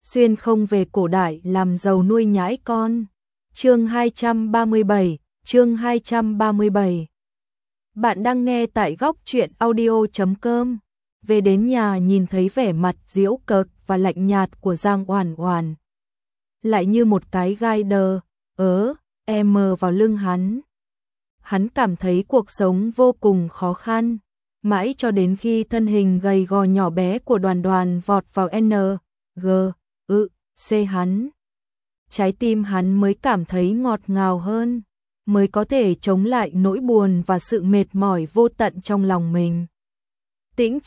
xuyên không về cổ đại làm giàu nuôi nhãi con. Chương 237. Bạn đang nghe tại góc truyện audio.com. Về đến nhà nhìn thấy vẻ mặt giễu cợt và lạnh nhạt của Giang Oản Oản, lại như một cái gai đờ vào lưng hắn. Hắn cảm thấy cuộc sống vô cùng khó khăn, mãi cho đến khi thân hình gầy gò nhỏ bé của Đoàn Đoàn vọt vào C hắn. Trái tim hắn mới cảm thấy ngọt ngào hơn, mới có thể chống lại nỗi buồn và sự mệt mỏi vô tận trong lòng mình. Tĩnh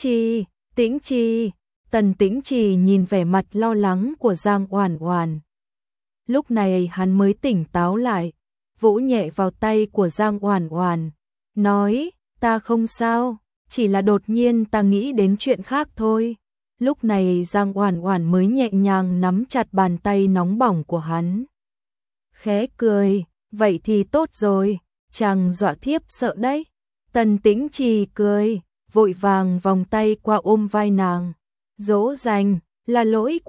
Chi, Tần Tĩnh Trì nhìn vẻ mặt lo lắng của Giang Oản Oản. Lúc này hắn mới tỉnh táo lại, vỗ nhẹ vào tay của Giang Oản Oản, nói, ta không sao, chỉ là đột nhiên ta nghĩ đến chuyện khác thôi. Lúc này Giang Oản Oản mới nhẹ nhàng nắm chặt bàn tay nóng bỏng của hắn. Khẽ cười, vậy thì tốt rồi, chàng dọa thiếp sợ đấy. Tần Tĩnh Trì cười, vội vàng vòng tay qua ôm vai nàng. Dỗ dành, là lỗi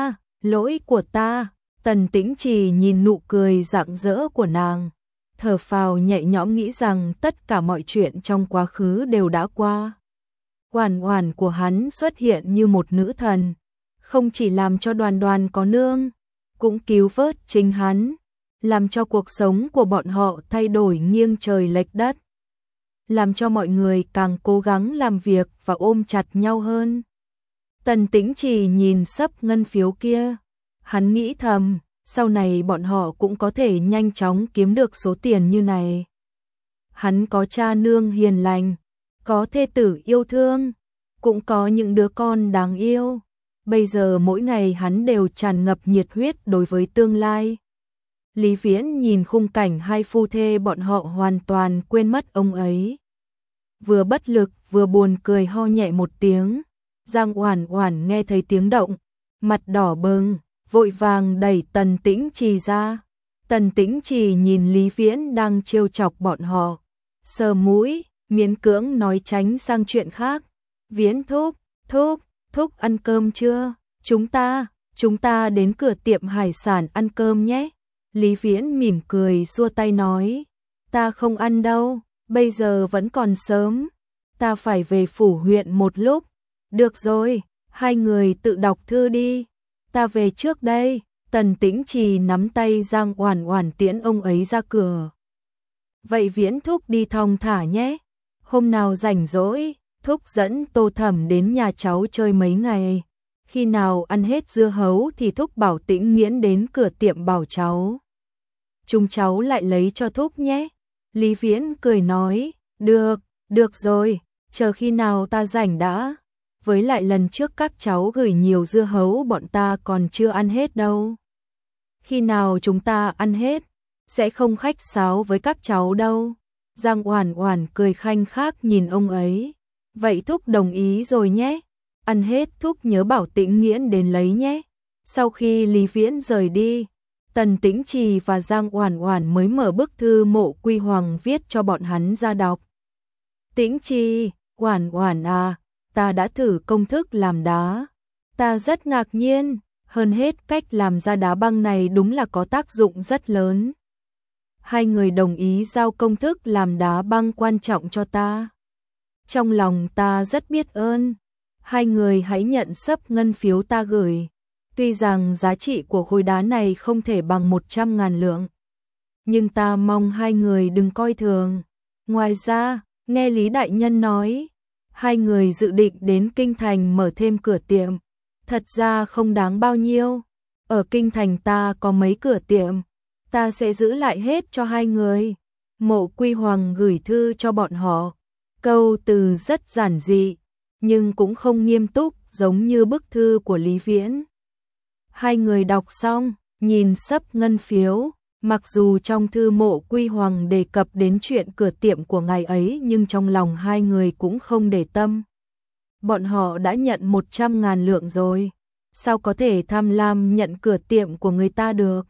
của ta. Tần Tĩnh Trì nhìn nụ cười rạng rỡ của nàng, thở phào nhẹ nhõm nghĩ rằng tất cả mọi chuyện trong quá khứ đều đã qua. Oản Oản của hắn xuất hiện như một nữ thần, không chỉ làm cho Đoàn Đoàn có nương, cũng cứu vớt chính hắn, làm cho cuộc sống của bọn họ thay đổi nghiêng trời lệch đất, làm cho mọi người càng cố gắng làm việc và ôm chặt nhau hơn. Tần Tĩnh Trì nhìn xấp ngân phiếu kia, hắn nghĩ thầm, sau này bọn họ cũng có thể nhanh chóng kiếm được số tiền như này. Hắn có cha nương hiền lành, có thê tử yêu thương, cũng có những đứa con đáng yêu. Bây giờ mỗi ngày hắn đều tràn ngập nhiệt huyết đối với tương lai. Lý Viễn nhìn khung cảnh hai phu thê bọn họ hoàn toàn quên mất ông ấy. Vừa bất lực vừa buồn cười ho nhẹ một tiếng. Giang Oản Oản nghe thấy tiếng động, mặt đỏ bừng, vội vàng đẩy Tần Tĩnh Trì ra. Tần Tĩnh Trì nhìn Lý Viễn đang trêu chọc bọn họ, sờ mũi, miễn cưỡng nói tránh sang chuyện khác. Viễn thúc ăn cơm chưa? Chúng ta đến cửa tiệm hải sản ăn cơm nhé. Lý Viễn mỉm cười xua tay nói, ta không ăn đâu, bây giờ vẫn còn sớm, ta phải về phủ huyện một lúc. Được rồi, hai người tự đọc thư đi, ta về trước đây. Tần Tĩnh Trì nắm tay Giang Oản Oản tiễn ông ấy ra cửa. Vậy Viễn thúc đi thong thả nhé, hôm nào rảnh rỗi, thúc dẫn Tô Thẩm đến nhà cháu chơi mấy ngày. Khi nào ăn hết dưa hấu thì thúc bảo Tĩnh Nghiễn đến cửa tiệm bảo cháu. Chúng cháu lại lấy cho thúc nhé. Lý Viễn cười nói, được rồi, chờ khi nào ta rảnh đã. Với lại lần trước các cháu gửi nhiều dưa hấu bọn ta còn chưa ăn hết đâu. Khi nào chúng ta ăn hết, sẽ không khách sáo với các cháu đâu. Giang Oản Oản cười khanh khách nhìn ông ấy. Vậy thúc đồng ý rồi nhé. Ăn hết thúc nhớ bảo Tĩnh Nghiễn đến lấy nhé. Sau khi Lý Viễn rời đi, Tần Tĩnh Trì và Giang Oản Oản mới mở bức thư Mộ Quy Hoàng viết cho bọn hắn ra đọc. Tĩnh Trì, Oản Oản à, ta đã thử công thức làm đá. Ta rất ngạc nhiên, hơn hết cách làm ra đá băng này đúng là có tác dụng rất lớn. Hai người đồng ý giao công thức làm đá băng quan trọng cho ta. Trong lòng ta rất biết ơn. Hai người hãy nhận xấp ngân phiếu ta gửi. Tuy rằng giá trị của khối đá này không thể bằng 100.000 lượng, nhưng ta mong hai người đừng coi thường. Ngoài ra, nghe Lý Đại Nhân nói, hai người dự định đến Kinh Thành mở thêm cửa tiệm. Thật ra không đáng bao nhiêu. Ở Kinh Thành ta có mấy cửa tiệm, ta sẽ giữ lại hết cho hai người. Mộ Quy Hoàng gửi thư cho bọn họ. Câu từ rất giản dị, nhưng cũng không nghiêm túc giống như bức thư của Lý Viễn. Hai người đọc xong, nhìn xấp ngân phiếu, mặc dù trong thư Mộ Quy Hoàng đề cập đến chuyện cửa tiệm của ngài ấy nhưng trong lòng hai người cũng không để tâm. Bọn họ đã nhận 100.000 lượng rồi, sao có thể tham lam nhận cửa tiệm của người ta được.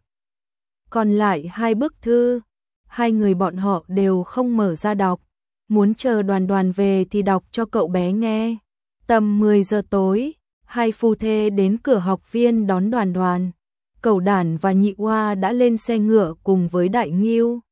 Còn lại hai bức thư, hai người bọn họ đều không mở ra đọc, muốn chờ Đoàn Đoàn về thì đọc cho cậu bé nghe. Tầm 10 giờ tối, Hai phu thê đến cửa học viên đón Đoàn Đoàn. Cẩu Đản và Nhị Oa đã lên xe ngựa cùng với Đại Ngưu.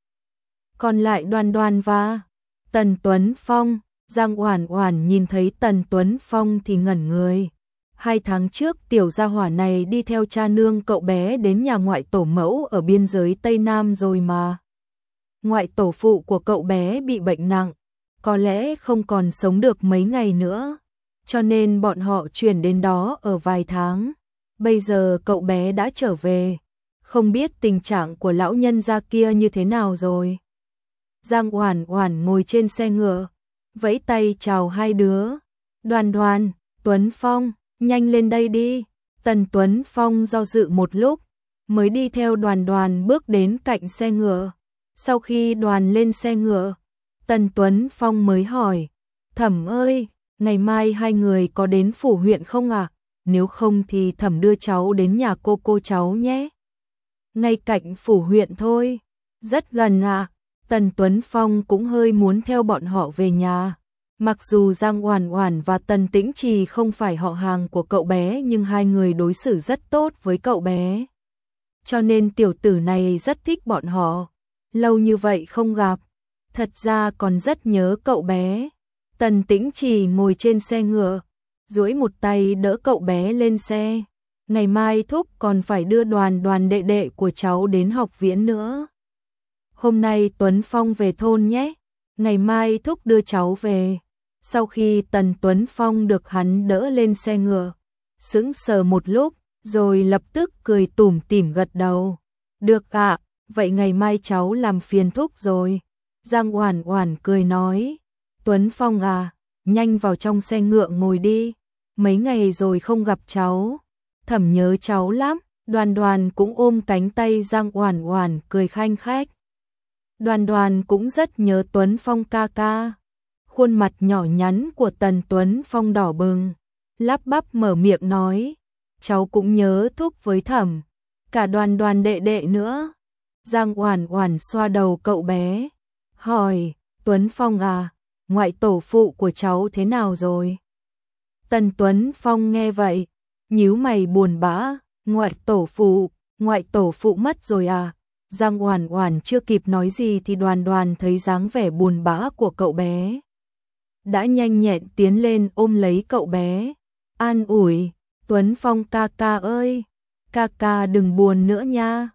Còn lại Đoàn Đoàn và Tần Tuấn Phong. Giang Oản Oản nhìn thấy Tần Tuấn Phong thì ngẩn người. 2 tháng trước tiểu gia hỏa này đi theo cha nương cậu bé đến nhà ngoại tổ mẫu ở biên giới Tây Nam rồi mà. Ngoại tổ phụ của cậu bé bị bệnh nặng, có lẽ không còn sống được mấy ngày nữa, cho nên bọn họ chuyển đến đó ở vài tháng. Bây giờ cậu bé đã trở về, không biết tình trạng của lão nhân gia kia như thế nào rồi. Giang Oản Oản ngồi trên xe ngựa, vẫy tay chào hai đứa. Đoàn Đoàn, Tuấn Phong, nhanh lên đây đi. Tần Tuấn Phong do dự một lúc, mới đi theo Đoàn Đoàn bước đến cạnh xe ngựa. Sau khi Đoàn lên xe ngựa, Tần Tuấn Phong mới hỏi, Thẩm ơi, ngày mai hai người có đến phủ huyện không ạ? Nếu không thì Thẩm đưa cháu đến nhà cô cháu nhé. Ngay cạnh phủ huyện thôi, rất gần ạ. Tần Tuấn Phong cũng hơi muốn theo bọn họ về nhà. Mặc dù Giang Oản Oản và Tần Tĩnh Trì không phải họ hàng của cậu bé, nhưng hai người đối xử rất tốt với cậu bé. Cho nên tiểu tử này rất thích bọn họ. Lâu như vậy không gặp, thật ra còn rất nhớ cậu bé. Tần Tĩnh Trì ngồi trên xe ngựa, duỗi một tay đỡ cậu bé lên xe. Ngày mai thúc còn phải đưa Đoàn Đoàn đệ đệ của cháu đến học viện nữa. Hôm nay Tuấn Phong về thôn nhé, ngày mai thúc đưa cháu về. Sau khi Tần Tuấn Phong được hắn đỡ lên xe ngựa, sững sờ một lúc, rồi lập tức cười tủm tỉm gật đầu. Được ạ, vậy ngày mai cháu làm phiền thúc rồi. Giang Oản Oản cười nói, Tuấn Phong à, nhanh vào trong xe ngựa ngồi đi, mấy ngày rồi không gặp cháu, Thẩm nhớ cháu lắm. Đoàn Đoàn cũng ôm cánh tay Giang Oản Oản cười khanh khách. Đoàn Đoàn cũng rất nhớ Tuấn Phong ca ca. Khuôn mặt nhỏ nhắn của Tần Tuấn Phong đỏ bừng, lắp bắp mở miệng nói, cháu cũng nhớ thúc với Thẩm, cả Đoàn Đoàn đệ đệ nữa. Giang Oản Oản xoa đầu cậu bé, hỏi, Tuấn Phong à, ngoại tổ phụ của cháu thế nào rồi? Tần Tuấn Phong nghe vậy, nhíu mày buồn bã, ngoại tổ phụ mất rồi à? Giang Oản Oản chưa kịp nói gì thì Đoàn Đoàn thấy dáng vẻ buồn bã của cậu bé, đã nhanh nhẹn tiến lên ôm lấy cậu bé, an ủi, Tuấn Phong ca ca ơi, ca ca đừng buồn nữa nha.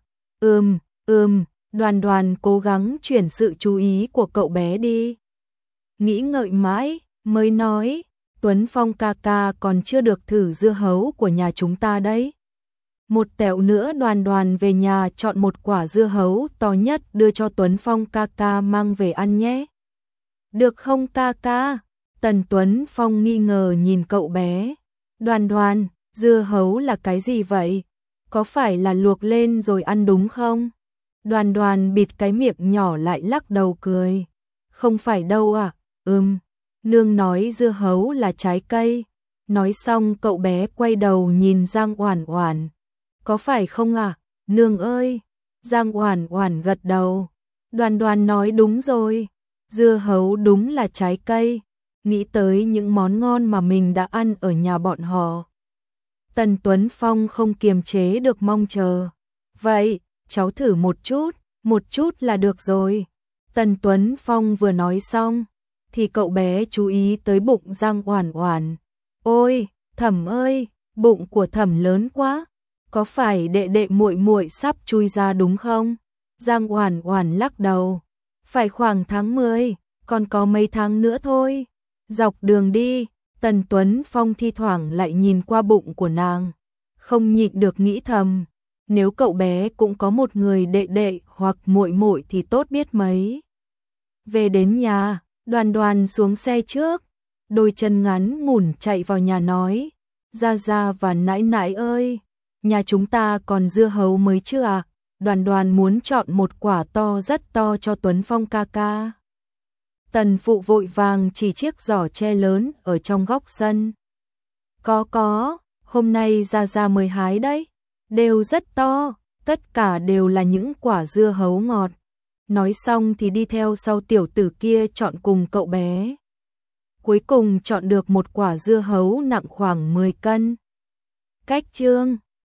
Đoàn Đoàn cố gắng chuyển sự chú ý của cậu bé đi. Nghĩ ngợi mãi, mới nói, Tuấn Phong ca ca còn chưa được thử dưa hấu của nhà chúng ta đấy. Một tẹo nữa Đoàn Đoàn về nhà chọn một quả dưa hấu to nhất đưa cho Tuấn Phong ca ca mang về ăn nhé. Được không ca ca? Tần Tuấn Phong nghi ngờ nhìn cậu bé. Đoàn Đoàn, dưa hấu là cái gì vậy? Có phải là luộc lên rồi ăn đúng không? Đoàn Đoàn bịt cái miệng nhỏ lại lắc đầu cười. Không phải đâu à, nương nói dưa hấu là trái cây. Nói xong cậu bé quay đầu nhìn Giang Oản Oản. Có phải không à, nương ơi? Giang Oản Oản gật đầu. Đoàn Đoàn nói đúng rồi, dưa hấu đúng là trái cây. Nghĩ tới những món ngon mà mình đã ăn ở nhà bọn họ, Tần Tuấn Phong không kiềm chế được mong chờ. Vậy, cháu thử một chút là được rồi. Tần Tuấn Phong vừa nói xong, thì cậu bé chú ý tới bụng Giang Oản Oản. Ôi, Thẩm ơi, bụng của Thẩm lớn quá, có phải đệ đệ muội muội sắp chui ra đúng không? Giang Oản Oản lắc đầu, phải khoảng tháng 10, còn có mấy tháng nữa thôi. Dọc đường đi, Tần Tuấn Phong thi thoảng lại nhìn qua bụng của nàng, không nhịn được nghĩ thầm, nếu cậu bé cũng có một người đệ đệ hoặc muội muội thì tốt biết mấy. Về đến nhà, Đoàn Đoàn xuống xe trước, đôi chân ngắn ngủn chạy vào nhà nói, Gia Gia và nãi nãi ơi, nhà chúng ta còn dưa hấu mới chưa à? Đoàn Đoàn muốn chọn một quả to rất to cho Tuấn Phong ca ca. Tần phụ vội vàng chỉ chiếc giỏ tre lớn ở trong góc sân. Có, hôm nay Gia Gia mới hái đấy, đều rất to, tất cả đều là những quả dưa hấu ngọt. Nói xong thì đi theo sau tiểu tử kia chọn cùng cậu bé. Cuối cùng chọn được một quả dưa hấu nặng khoảng 10 cân. Cách chương